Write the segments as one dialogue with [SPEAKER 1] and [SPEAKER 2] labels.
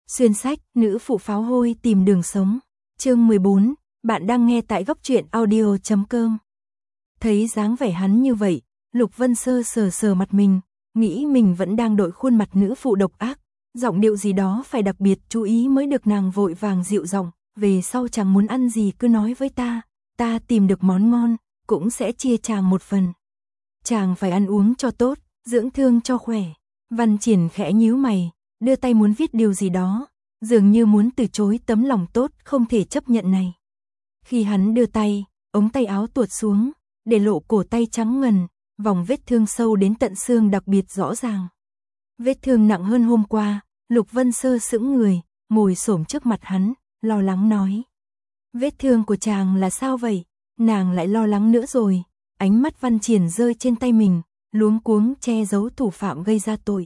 [SPEAKER 1] Xuyên sách, nữ phụ pháo hôi tìm đường sống. Chương 14, bạn đang nghe tại góc truyện audio.com. Thấy dáng vẻ hắn như vậy, Lục Vân Sơ sờ sờ mặt mình, nghĩ mình vẫn đang đội khuôn mặt nữ phụ độc ác, giọng điệu gì đó phải đặc biệt chú ý mới được, nàng vội vàng dịu giọng, về sau chàng muốn ăn gì cứ nói với ta tìm được món ngon, cũng sẽ chia chàng một phần. Chàng phải ăn uống cho tốt, dưỡng thương cho khỏe. Văn Triển khẽ nhíu mày, đưa tay muốn viết điều gì đó, dường như muốn từ chối tấm lòng tốt không thể chấp nhận này. Khi hắn đưa tay, ống tay áo tuột xuống, để lộ cổ tay trắng ngần, vòng vết thương sâu đến tận xương đặc biệt rõ ràng. Vết thương nặng hơn hôm qua, Lục Vân Sơ sững người, ngồi xổm trước mặt hắn, lo lắng nói. Vết thương của chàng là sao vậy? Nàng lại lo lắng nữa rồi. Ánh mắt Văn Triển rơi trên tay mình, luống cuống che giấu thủ phạm gây ra tội.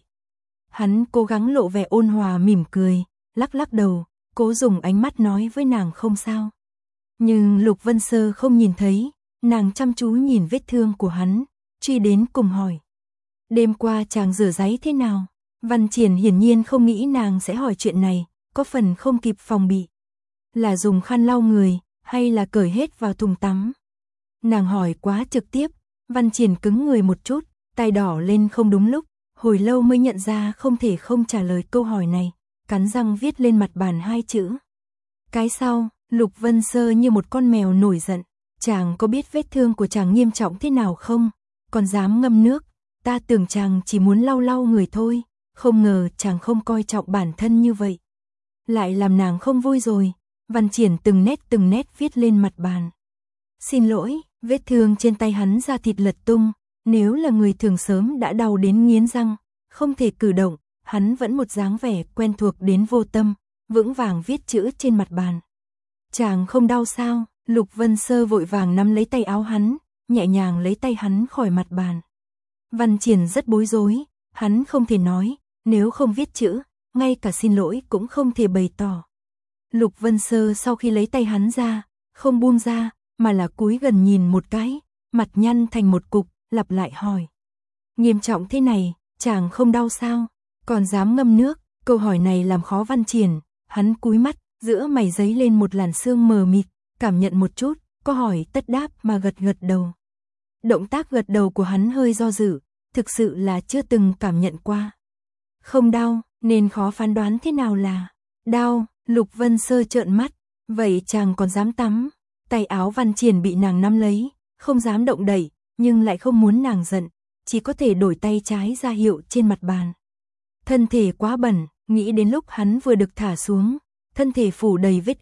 [SPEAKER 1] Hắn cố gắng lộ vẻ ôn hòa mỉm cười, lắc lắc đầu, cố dùng ánh mắt nói với nàng không sao. Nhưng Lục Vân Sơ không nhìn thấy, nàng chăm chú nhìn vết thương của hắn, truy đến cùng hỏi. Đêm qua chàng rửa ráy thế nào? Văn Triển hiển nhiên không nghĩ nàng sẽ hỏi chuyện này, có phần không kịp phòng bị. Là dùng khăn lau người, hay là cởi hết vào thùng tắm? Nàng hỏi quá trực tiếp, Văn Triển cứng người một chút, tay đỏ lên không đúng lúc, hồi lâu mới nhận ra không thể không trả lời câu hỏi này, cắn răng viết lên mặt bàn hai chữ. Cái sau, Lục Vân Sơ như một con mèo nổi giận, chàng có biết vết thương của chàng nghiêm trọng thế nào không? Còn dám ngâm nước, ta tưởng chàng chỉ muốn lau lau người thôi, không ngờ chàng không coi trọng bản thân như vậy. Lại làm nàng không vui rồi, Văn Triển từng nét viết lên mặt bàn. Xin lỗi, vết thương trên tay hắn da thịt lật tung, nếu là người thường sớm đã đau đến nghiến răng, không thể cử động, hắn vẫn một dáng vẻ quen thuộc đến vô tâm, vững vàng viết chữ trên mặt bàn. Chàng không đau sao? Lục Vân Sơ vội vàng nắm lấy tay áo hắn, nhẹ nhàng lấy tay hắn khỏi mặt bàn. Văn Triển rất bối rối, hắn không thể nói, nếu không viết chữ, ngay cả xin lỗi cũng không thể bày tỏ. Lục Vân Sơ sau khi lấy tay hắn ra, không buông ra, mà là cúi gần nhìn một cái, mặt nhăn thành một cục, lặp lại hỏi. Nghiêm trọng thế này, chàng không đau sao? Còn dám ngâm nước? Câu hỏi này làm khó Văn Triển, hắn cúi mắt, giữa mày giấy lên một làn sương mờ mịt, cảm nhận một chút, có hỏi tất đáp mà gật gật đầu. Động tác gật đầu của hắn hơi do dự, thực sự là chưa từng cảm nhận qua. Không đau, nên khó phán đoán thế nào là đau. Lục Vân Sơ trợn mắt, vậy chàng còn dám tắm? Tay áo Văn Triển bị nàng nắm lấy, không dám động đậy, nhưng lại không muốn nàng giận, chỉ có thể đổi tay trái ra hiệu trên mặt bàn. Thân thể quá bẩn, nghĩ đến lúc hắn vừa được thả xuống, thân thể phủ đầy vết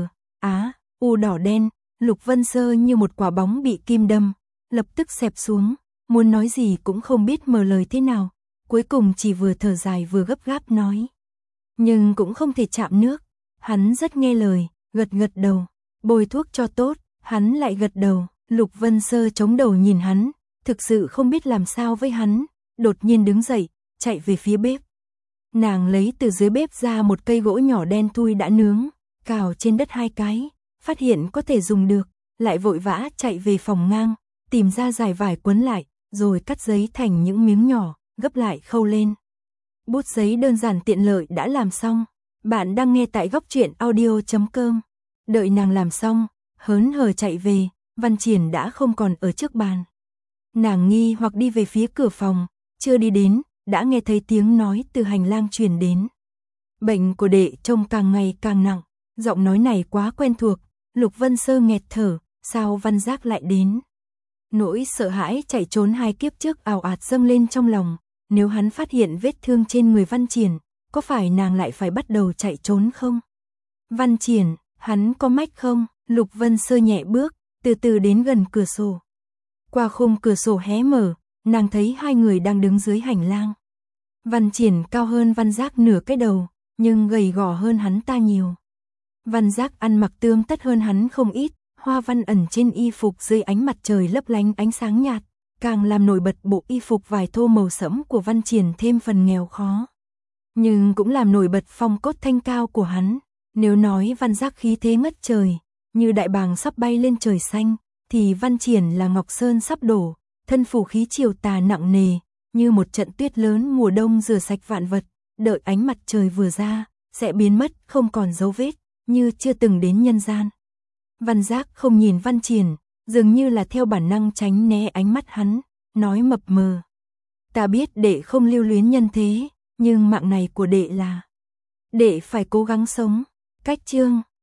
[SPEAKER 1] U đỏ đen, Lục Vân Sơ như một quả bóng bị kim đâm, lập tức xẹp xuống, muốn nói gì cũng không biết mở lời thế nào, cuối cùng chỉ vừa thở dài vừa gấp gáp nói. Nhưng cũng không thể chạm nước, hắn rất nghe lời, gật đầu, bôi thuốc cho tốt, hắn lại gật đầu. Lục Vân Sơ chống đầu nhìn hắn, thực sự không biết làm sao với hắn, đột nhiên đứng dậy, chạy về phía bếp. Nàng lấy từ dưới bếp ra một cây gỗ nhỏ đen thui đã nướng, cào trên đất hai cái, phát hiện có thể dùng được, lại vội vã chạy về phòng ngang, tìm ra dải vải quấn lại, rồi cắt giấy thành những miếng nhỏ, gấp lại khâu lên. Bút giấy đơn giản tiện lợi đã làm xong, bạn đang nghe tại góc truyện audio.com. Đợi nàng làm xong, hớn hở chạy về, Văn Triển đã không còn ở trước bàn. Nàng nghi hoặc đi về phía cửa phòng, chưa đi đến, đã nghe thấy tiếng nói từ hành lang truyền đến. Bệnh của đệ trông càng ngày càng nặng, giọng nói này quá quen thuộc, Lục Vân Sơ nghẹt thở, sao Văn Giác lại đến? Nỗi sợ hãi chạy trốn hai kiếp trước ào ạt dâng lên trong lòng, nếu hắn phát hiện vết thương trên người Văn Triển, có phải nàng lại phải bắt đầu chạy trốn không? Văn Triển, hắn có mách không? Lục Vân Sơ nhẹ bước, từ từ đến gần cửa sổ. Qua khung cửa sổ hé mở, nàng thấy hai người đang đứng dưới hành lang. Văn Triển cao hơn Văn Giác nửa cái đầu, nhưng gầy gò hơn hắn ta nhiều. Văn Giác ăn mặc tươm tất hơn hắn không ít, hoa văn ẩn trên y phục dưới ánh mặt trời lấp lánh ánh sáng nhạt, càng làm nổi bật bộ y phục vải thô màu sẫm của Văn Triển thêm phần nghèo khó. Nhưng cũng làm nổi bật phong cốt thanh cao của hắn. Nếu nói Văn Giác khí thế ngất trời, như đại bàng sắp bay lên trời xanh, thì Văn Triển là ngọc sơn sắp đổ, thân phủ khí triều tà nặng nề, như một trận tuyết lớn mùa đông rửa sạch vạn vật, đợi ánh mặt trời vừa ra, sẽ biến mất không còn dấu vết, như chưa từng đến nhân gian. Văn Giác không nhìn Văn Triển, dường như là theo bản năng tránh né ánh mắt hắn, nói mập mờ. Ta biết đệ không lưu luyến nhân thế, nhưng mạng này của đệ là... Đệ phải cố gắng sống. Cách chương